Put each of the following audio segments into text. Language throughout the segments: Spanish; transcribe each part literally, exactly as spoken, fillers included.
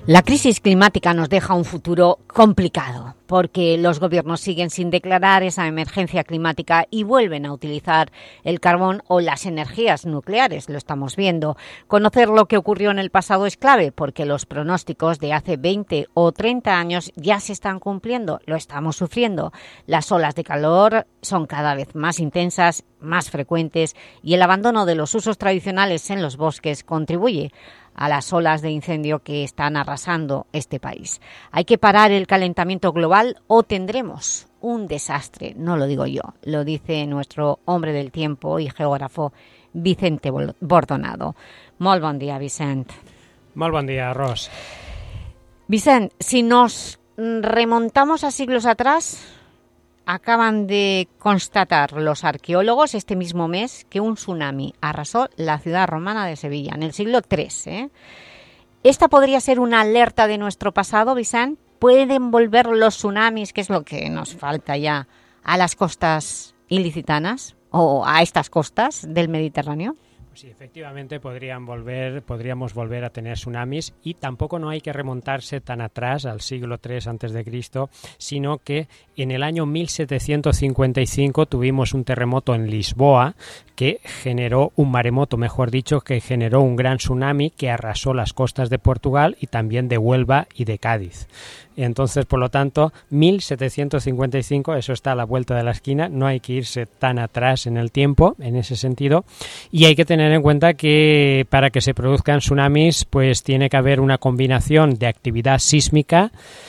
La crisis climática nos deja un futuro complicado porque los gobiernos siguen sin declarar esa emergencia climática y vuelven a utilizar el carbón o las energías nucleares, lo estamos viendo. Conocer lo que ocurrió en el pasado es clave porque los pronósticos de hace veinte o treinta años ya se están cumpliendo, lo estamos sufriendo. Las olas de calor son cada vez más intensas, más frecuentes y el abandono de los usos tradicionales en los bosques contribuye a las olas de incendio que están arrasando este país. Hay que parar el calentamiento global o tendremos un desastre, no lo digo yo, lo dice nuestro hombre del tiempo y geógrafo Vicente Bordonado. Molt bon dia, Vicent. Molt bon dia, Ros. Vicent, si nos remontamos a siglos atrás, acaban de constatar los arqueólogos este mismo mes que un tsunami arrasó la ciudad romana de Sevilla, en el siglo tres. ¿eh? ¿Esta podría ser una alerta de nuestro pasado, Vicent? ¿Pueden volver los tsunamis, que es lo que nos falta ya, a las costas ilicitanas o a estas costas del Mediterráneo? Sí, efectivamente podrían volver, podríamos volver a tener tsunamis y tampoco no hay que remontarse tan atrás al siglo tres antes de Cristo, sino que en el año mil setecientos cincuenta y cinco tuvimos un terremoto en Lisboa que generó un maremoto, mejor dicho, que generó un gran tsunami que arrasó las costas de Portugal y también de Huelva y de Cádiz. Entonces, por lo tanto, mil setecientos cincuenta y cinco, eso está a la vuelta de la esquina, no hay que irse tan atrás en el tiempo, en ese sentido, y hay que tener en cuenta que para que se produzcan tsunamis, pues tiene que haber una combinación de actividad sísmica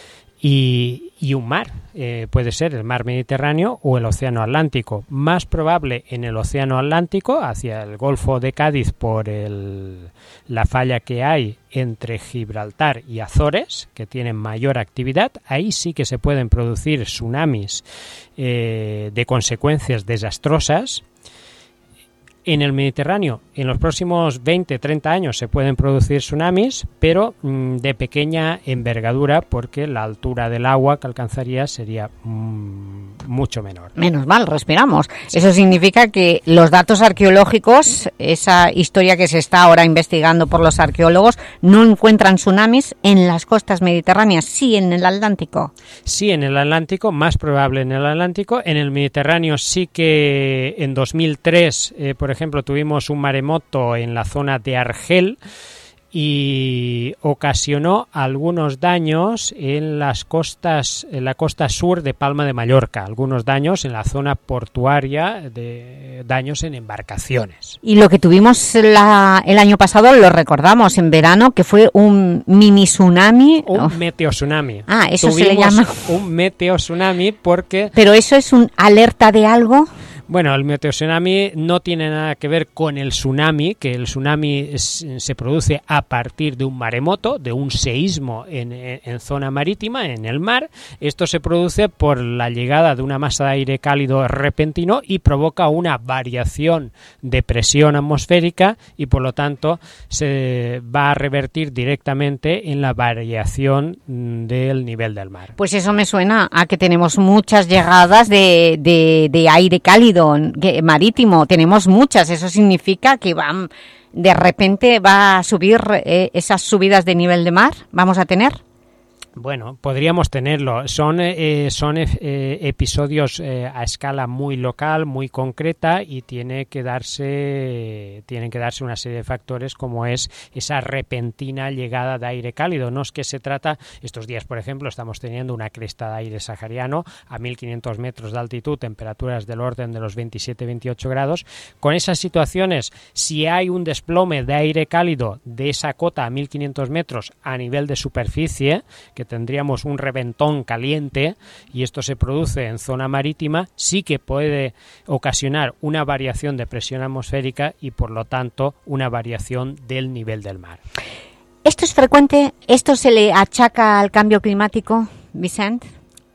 y, y un mar, eh, puede ser el mar Mediterráneo o el océano Atlántico, más probable en el océano Atlántico, hacia el Golfo de Cádiz por el, la falla que hay entre Gibraltar y Azores, que tienen mayor actividad, ahí sí que se pueden producir tsunamis eh, de consecuencias desastrosas. En el Mediterráneo, en los próximos veinte a treinta años se pueden producir tsunamis, pero mmm, de pequeña envergadura, porque la altura del agua que alcanzaría sería mmm, mucho menor. Menos mal, respiramos. Sí. Eso significa que los datos arqueológicos, esa historia que se está ahora investigando por los arqueólogos, no encuentran tsunamis en las costas mediterráneas, sí en el Atlántico. Sí, en el Atlántico, más probable en el Atlántico. En el Mediterráneo sí que en dos mil tres, eh, por ejemplo, tuvimos un maremoto en la zona de Argel y ocasionó algunos daños en las costas, en la costa sur de Palma de Mallorca, algunos daños en la zona portuaria, de daños en embarcaciones. Y lo que tuvimos la, el año pasado, lo recordamos en verano, que fue un mini tsunami. Un oh. meteotsunami. Ah, eso tuvimos se le llama. Un meteotsunami porque... ¿Pero eso es un alerta de algo? Bueno, el meteotsunami no tiene nada que ver con el tsunami, que el tsunami es, se produce a partir de un maremoto, de un seísmo en, en, en zona marítima, en el mar. Esto se produce por la llegada de una masa de aire cálido repentino y provoca una variación de presión atmosférica y por lo tanto se va a revertir directamente en la variación del nivel del mar. Pues eso me suena a que tenemos muchas llegadas de, de, de aire cálido marítimo, tenemos muchas, eso significa que van, de repente va a subir eh, esas subidas de nivel de mar, ¿vamos a tener? Bueno, podríamos tenerlo. Son, eh, son eh, episodios eh, a escala muy local, muy concreta y tiene que darse, tienen que darse una serie de factores como es esa repentina llegada de aire cálido. No es que se trata, estos días por ejemplo estamos teniendo una cresta de aire sahariano a mil quinientos metros de altitud, temperaturas del orden de los veintisiete a veintiocho grados. Con esas situaciones, si hay un desplome de aire cálido de esa cota a mil quinientos metros a nivel de superficie, que tendríamos un reventón caliente y esto se produce en zona marítima, sí que puede ocasionar una variación de presión atmosférica y por lo tanto una variación del nivel del mar. ¿Esto es frecuente? ¿Esto se le achaca al cambio climático, Vicent?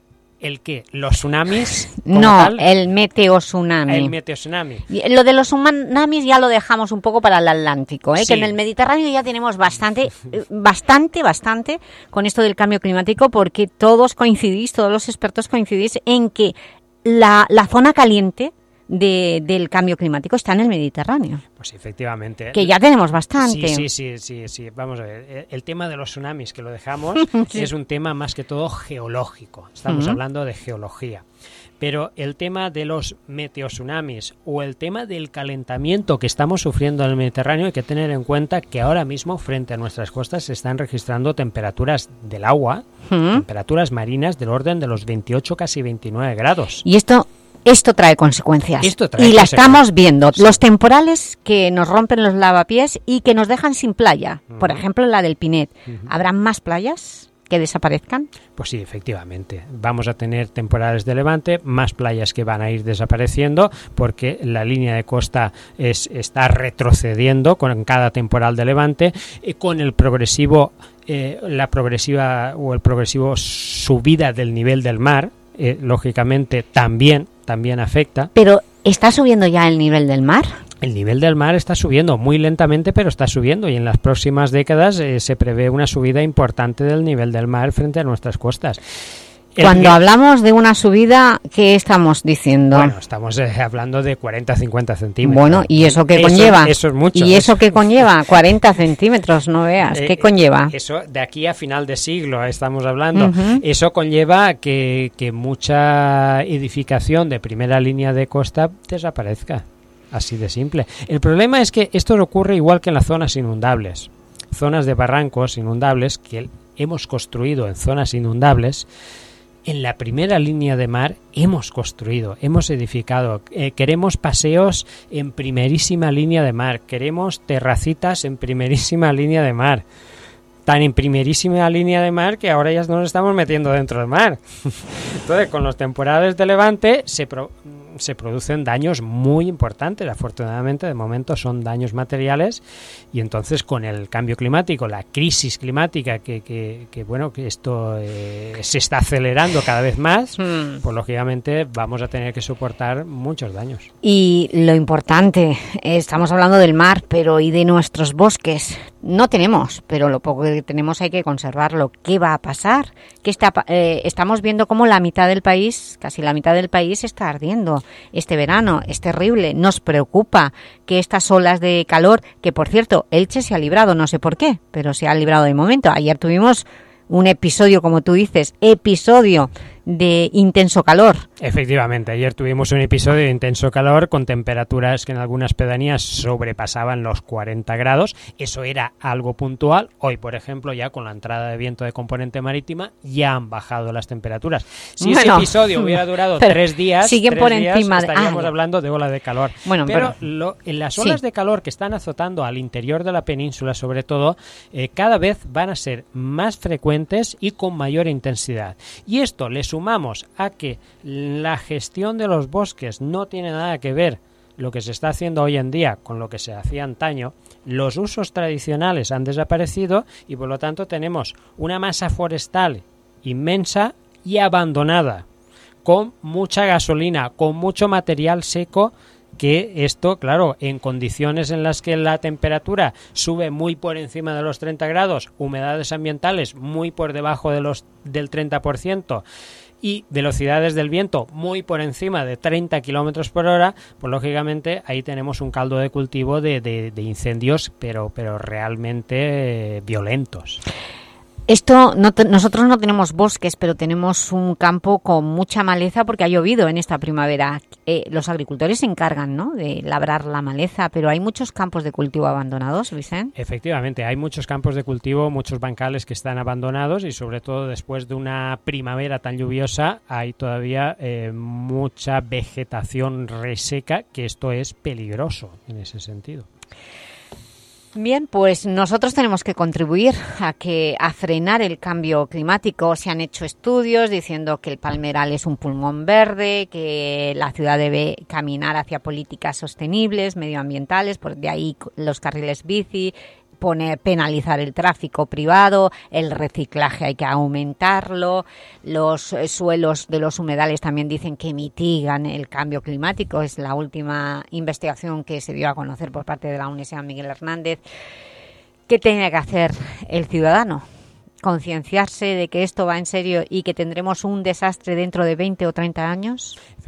¿El qué? ¿Los tsunamis? No, tal? el meteotsunami. El meteotsunami. Lo de los tsunamis ya lo dejamos un poco para el Atlántico, ¿eh? Sí. Que en el Mediterráneo ya tenemos bastante, bastante, bastante con esto del cambio climático, porque todos coincidís, todos los expertos coincidís en que la, la zona caliente de, del cambio climático está en el Mediterráneo. Pues efectivamente. Que ya tenemos bastante. Sí, sí, sí, sí, sí. Vamos a ver. El tema de los tsunamis, que lo dejamos, sí. es un tema más que todo geológico. Estamos uh-huh. hablando de geología. Pero el tema de los meteotsunamis o el tema del calentamiento que estamos sufriendo en el Mediterráneo, hay que tener en cuenta que ahora mismo frente a nuestras costas se están registrando temperaturas del agua, uh-huh. temperaturas marinas del orden de los veintiocho, casi veintinueve grados. Y esto... Esto trae consecuencias Esto trae y la consecuencias. Estamos viendo. Sí. Los temporales que nos rompen los lavapiés y que nos dejan sin playa. Uh-huh. Por ejemplo, la del Pinet. Uh-huh. ¿Habrá más playas que desaparezcan? Pues sí, efectivamente. Vamos a tener temporales de levante, más playas que van a ir desapareciendo porque la línea de costa es, está retrocediendo con cada temporal de levante y con el progresivo, eh, la progresiva o el progresivo subida del nivel del mar. Eh, lógicamente también, también afecta. ¿Pero está subiendo ya el nivel del mar? El nivel del mar está subiendo muy lentamente, pero está subiendo y en las próximas décadas eh, se prevé una subida importante del nivel del mar frente a nuestras costas. El Cuando que... hablamos de una subida, ¿qué estamos diciendo? Bueno, estamos eh, hablando de cuarenta a cincuenta centímetros. Bueno, ¿y eso qué eso, conlleva? Eso es mucho. ¿Y eso, eso qué conlleva? cuarenta centímetros, no veas. ¿Qué eh, conlleva? Eso, de aquí a final de siglo estamos hablando. Uh-huh. Eso conlleva que, que mucha edificación de primera línea de costa desaparezca. Así de simple. El problema es que esto ocurre igual que en las zonas inundables. Zonas de barrancos inundables que hemos construido en zonas inundables. En la primera línea de mar hemos construido, hemos edificado, eh, queremos paseos en primerísima línea de mar, queremos terracitas en primerísima línea de mar, tan en primerísima línea de mar que ahora ya nos estamos metiendo dentro del mar. Entonces, con los temporales de levante se, pro, se producen daños muy importantes, afortunadamente de momento son daños materiales y entonces con el cambio climático, la crisis climática que, que, que bueno, que esto eh, se está acelerando cada vez más, hmm. pues lógicamente vamos a tener que soportar muchos daños. Y lo importante, estamos hablando del mar, pero ¿y de nuestros bosques? No tenemos, pero lo poco que tenemos hay que conservarlo. ¿Qué va a pasar? ¿Qué está, eh, estamos viendo cómo la mitad del país, casi la mitad del país está ardiendo este verano. Es terrible, nos preocupa que estas olas de calor, que por cierto, Elche se ha librado, no sé por qué, pero se ha librado de momento. Ayer tuvimos un episodio, como tú dices, episodio de intenso calor. Efectivamente, ayer tuvimos un episodio de intenso calor con temperaturas que en algunas pedanías sobrepasaban los cuarenta grados. Eso era algo puntual. Hoy, por ejemplo, ya con la entrada de viento de componente marítima, ya han bajado las temperaturas. Si bueno, ese episodio hubiera durado tres días, siguen tres por días encima de... estaríamos ah, hablando de ola de calor. Bueno, pero, pero... Lo, en las olas sí. de calor que están azotando al interior de la península, sobre todo, eh, cada vez van a ser más frecuentes y con mayor intensidad. Y esto le sumamos a que la gestión de los bosques no tiene nada que ver lo que se está haciendo hoy en día con lo que se hacía antaño, los usos tradicionales han desaparecido y por lo tanto tenemos una masa forestal inmensa y abandonada, con mucha gasolina, con mucho material seco, que esto, claro, en condiciones en las que la temperatura sube muy por encima de los treinta grados, humedades ambientales muy por debajo de los del treinta por ciento, y velocidades del viento muy por encima de treinta kilómetros por hora, pues lógicamente ahí tenemos un caldo de cultivo de, de, de incendios, pero, pero realmente eh, violentos. Esto no te, nosotros no tenemos bosques, pero tenemos un campo con mucha maleza porque ha llovido en esta primavera. Eh, los agricultores se encargan, ¿no?, de labrar la maleza, pero hay muchos campos de cultivo abandonados, Vicente. Efectivamente, hay muchos campos de cultivo, muchos bancales que están abandonados y sobre todo después de una primavera tan lluviosa hay todavía eh, mucha vegetación reseca, que esto es peligroso en ese sentido. Bien, pues nosotros tenemos que contribuir a que a frenar el cambio climático. Se han hecho estudios diciendo que el palmeral es un pulmón verde, que la ciudad debe caminar hacia políticas sostenibles, medioambientales, por de ahí los carriles bici, poner, penalizar el tráfico privado, el reciclaje hay que aumentarlo, los suelos de los humedales también dicen que mitigan el cambio climático, es la última investigación que se dio a conocer por parte de la Universidad Miguel Hernández. ¿Qué tiene que hacer el ciudadano? ¿Concienciarse de que esto va en serio y que tendremos un desastre dentro de veinte o treinta años?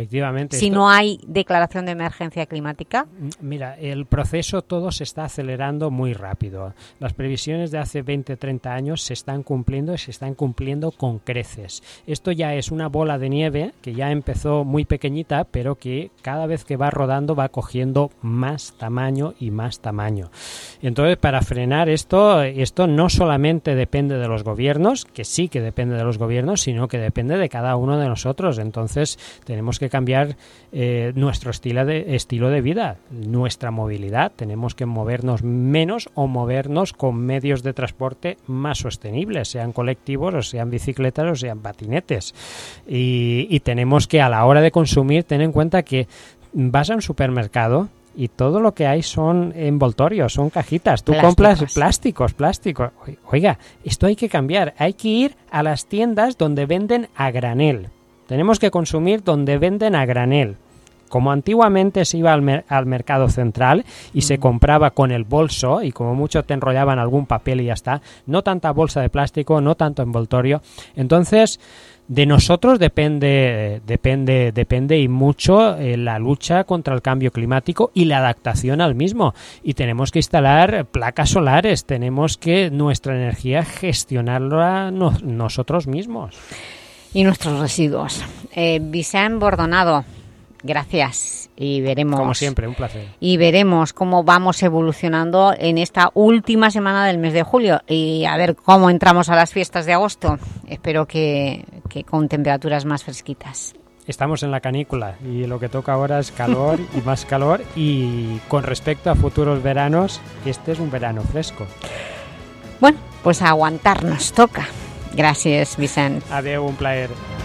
Efectivamente. Si esto... no hay declaración de emergencia climática. Mira, el proceso todo se está acelerando muy rápido. Las previsiones de hace veinte, treinta años se están cumpliendo y se están cumpliendo con creces. Esto ya es una bola de nieve que ya empezó muy pequeñita, pero que cada vez que va rodando va cogiendo más tamaño y más tamaño. Entonces, para frenar esto, esto no solamente depende de los gobiernos, que sí que depende de los gobiernos, sino que depende de cada uno de nosotros. Entonces, tenemos que cambiar eh, nuestro estilo de, estilo de vida, nuestra movilidad. Tenemos que movernos menos o movernos con medios de transporte más sostenibles, sean colectivos o sean bicicletas o sean patinetes. Y, y tenemos que, a la hora de consumir, tener en cuenta que vas a un supermercado y todo lo que hay son envoltorios, son cajitas. Tú plásticos. compras plásticos, plásticos. Oiga, esto hay que cambiar. Hay que ir a las tiendas donde venden a granel. Tenemos que consumir donde venden a granel. Como antiguamente se iba al, mer- al mercado central y mm. se compraba con el bolso y como mucho te enrollaban algún papel y ya está. No tanta bolsa de plástico, no tanto envoltorio. Entonces, de nosotros depende, depende, depende y mucho eh, la lucha contra el cambio climático y la adaptación al mismo. Y tenemos que instalar placas solares, tenemos que nuestra energía gestionarla no, nosotros mismos. Y nuestros residuos. Eh, Vicent Bordonado, gracias. Y veremos. Como siempre, un placer. Y veremos cómo vamos evolucionando en esta última semana del mes de julio. Y a ver cómo entramos a las fiestas de agosto. Espero que, que con temperaturas más fresquitas. Estamos en la canícula y lo que toca ahora es calor y más calor. Y con respecto a futuros veranos, este es un verano fresco. Bueno, pues a aguantarnos toca. Gràcies, Vicent. Adeu, un plaer.